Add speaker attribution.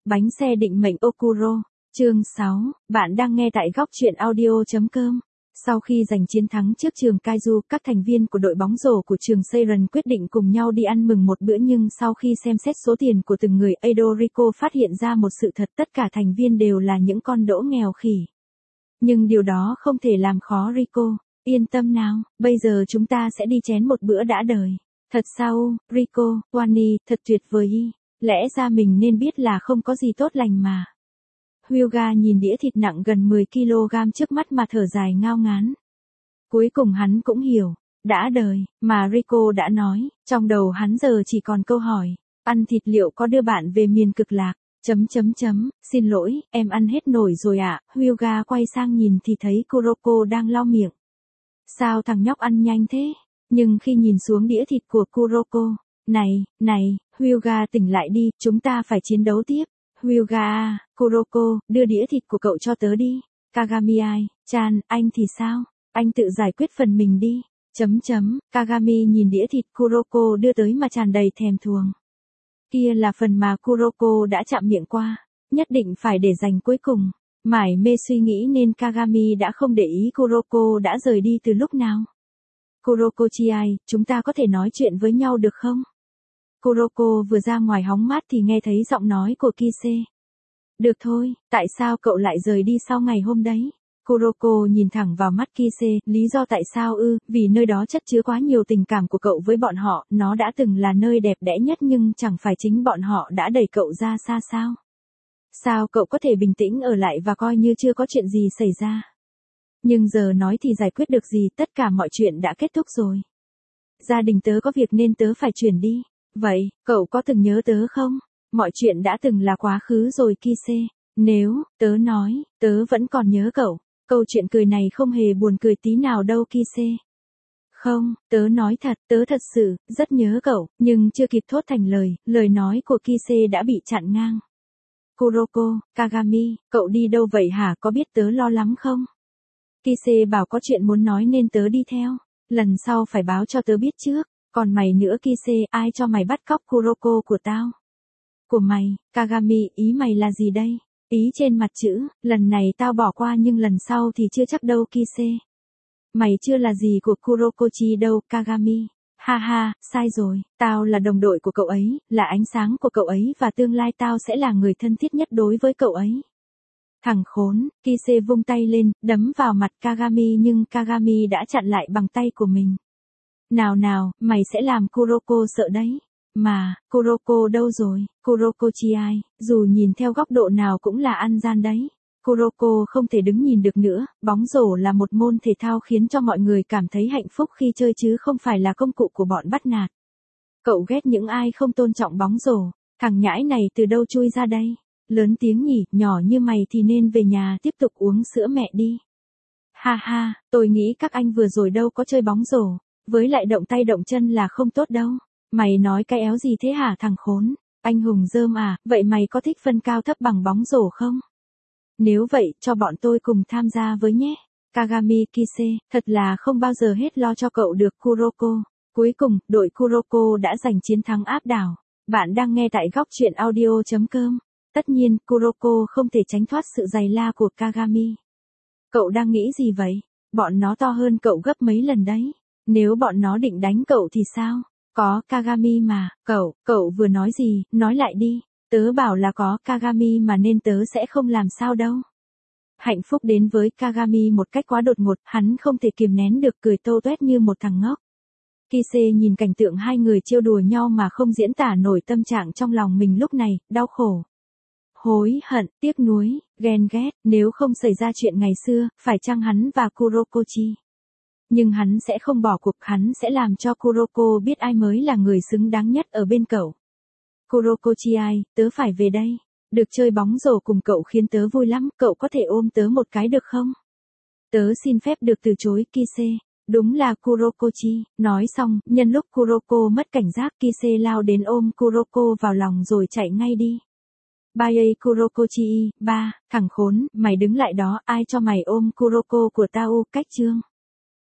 Speaker 1: Bánh xe định mệnh Okuro, chương 6, bạn đang nghe tại góc truyện audio.com. Sau khi giành chiến thắng trước trường Kaiju, các thành viên của đội bóng rổ của trường Seiran quyết định cùng nhau đi ăn mừng một bữa, nhưng sau khi xem xét số tiền của từng người, Edo Rico phát hiện ra một sự thật: tất cả thành viên đều là những con đỗ nghèo khỉ. Nhưng điều đó không thể làm khó Rico. Yên tâm nào, bây giờ chúng ta sẽ đi chén một bữa đã đời. Thật sao, Rico, Wani, thật tuyệt vời. Lẽ ra mình nên biết là không có gì tốt lành mà. Hyuga nhìn đĩa thịt nặng gần 10 kg trước mắt mà thở dài ngao ngán. Cuối cùng hắn cũng hiểu, đã đời, mà Rico đã nói, trong đầu hắn giờ chỉ còn câu hỏi, ăn thịt liệu có đưa bạn về miền cực lạc, ... Xin lỗi, em ăn hết nổi rồi ạ. Hyuga quay sang nhìn thì thấy Kuroko đang lau miệng. Sao thằng nhóc ăn nhanh thế? Nhưng khi nhìn xuống đĩa thịt của Kuroko, này, Hyuga tỉnh lại đi, chúng ta phải chiến đấu tiếp. Hyuga, Kuroko, đưa đĩa thịt của cậu cho tớ đi. Kagami-chan, anh thì sao? Anh tự giải quyết phần mình đi. Kagami nhìn đĩa thịt Kuroko đưa tới mà tràn đầy thèm thuồng. Kia là phần mà Kuroko đã chạm miệng qua, nhất định phải để dành cuối cùng. Mải mê suy nghĩ nên Kagami đã không để ý Kuroko đã rời đi từ lúc nào. Kuroko-chi, chúng ta có thể nói chuyện với nhau được không? Kuroko vừa ra ngoài hóng mát thì nghe thấy giọng nói của Kise. Được thôi, tại sao cậu lại rời đi sau ngày hôm đấy? Kuroko nhìn thẳng vào mắt Kise, lý do tại sao ư? Vì nơi đó chất chứa quá nhiều tình cảm của cậu với bọn họ, nó đã từng là nơi đẹp đẽ nhất, nhưng chẳng phải chính bọn họ đã đẩy cậu ra xa sao? Sao cậu có thể bình tĩnh ở lại và coi như chưa có chuyện gì xảy ra? Nhưng giờ nói thì giải quyết được gì, tất cả mọi chuyện đã kết thúc rồi. Gia đình tớ có việc nên tớ phải chuyển đi. Vậy, cậu có từng nhớ tớ không? Mọi chuyện đã từng là quá khứ rồi Kise. Nếu, tớ nói, tớ vẫn còn nhớ cậu. Câu chuyện cười này không hề buồn cười tí nào đâu Kise. Không, tớ nói thật, tớ thật sự, rất nhớ cậu, nhưng chưa kịp thốt thành lời, lời nói của Kise đã bị chặn ngang. Kuroko, Kagami, cậu đi đâu vậy hả, có biết tớ lo lắm không? Kise bảo có chuyện muốn nói nên tớ đi theo. Lần sau phải báo cho tớ biết trước. Còn mày nữa Kise, ai cho mày bắt cóc Kuroko của tao? Của mày, Kagami, ý mày là gì đây? Ý trên mặt chữ, lần này tao bỏ qua nhưng lần sau thì chưa chắc đâu Kise. Mày chưa là gì của Kurokochi đâu, Kagami. Ha ha, sai rồi, tao là đồng đội của cậu ấy, là ánh sáng của cậu ấy và tương lai tao sẽ là người thân thiết nhất đối với cậu ấy. Thằng khốn, Kise vung tay lên, đấm vào mặt Kagami nhưng Kagami đã chặn lại bằng tay của mình. Nào, mày sẽ làm Kuroko sợ đấy. Mà, Kuroko đâu rồi? Kuroko-chi, dù nhìn theo góc độ nào cũng là ăn gian đấy. Kuroko không thể đứng nhìn được nữa, bóng rổ là một môn thể thao khiến cho mọi người cảm thấy hạnh phúc khi chơi chứ không phải là công cụ của bọn bắt nạt. Cậu ghét những ai không tôn trọng bóng rổ, thằng nhãi này từ đâu chui ra đây? Lớn tiếng nhỉ, nhỏ như mày thì nên về nhà tiếp tục uống sữa mẹ đi. Ha, tôi nghĩ các anh vừa rồi đâu có chơi bóng rổ, với lại động tay động chân là không tốt đâu. Mày nói cái éo gì thế hả thằng khốn? Anh hùng rơm à, vậy mày có thích phân cao thấp bằng bóng rổ không? Nếu vậy, cho bọn tôi cùng tham gia với nhé. Kagami Kise, thật là không bao giờ hết lo cho cậu được Kuroko. Cuối cùng, đội Kuroko đã giành chiến thắng áp đảo. Bạn đang nghe tại góc truyện audio.com. Tất nhiên, Kuroko không thể tránh thoát sự giày la của Kagami. Cậu đang nghĩ gì vậy? Bọn nó to hơn cậu gấp mấy lần đấy. Nếu bọn nó định đánh cậu thì sao? Có Kagami mà, cậu vừa nói gì, nói lại đi. Tớ bảo là có Kagami mà nên tớ sẽ không làm sao đâu. Hạnh phúc đến với Kagami một cách quá đột ngột, hắn không thể kiềm nén được cười tô toét như một thằng ngốc. Kise nhìn cảnh tượng hai người trêu đùa nhau mà không diễn tả nổi tâm trạng trong lòng mình lúc này, đau khổ. Hối hận, tiếc nuối, ghen ghét, nếu không xảy ra chuyện ngày xưa, phải chăng hắn và Kurokochi? Nhưng hắn sẽ không bỏ cuộc, hắn sẽ làm cho Kuroko biết ai mới là người xứng đáng nhất ở bên cậu. Kurokochi, tớ phải về đây. Được chơi bóng rổ cùng cậu khiến tớ vui lắm, cậu có thể ôm tớ một cái được không? Tớ xin phép được từ chối Kise. Đúng là Kurokochi. Nói xong, nhân lúc Kuroko mất cảnh giác, Kise lao đến ôm Kuroko vào lòng rồi chạy ngay đi. Bae Kurokochi, ba, thằng khốn, mày đứng lại đó, ai cho mày ôm Kuroko của tao, cách chương.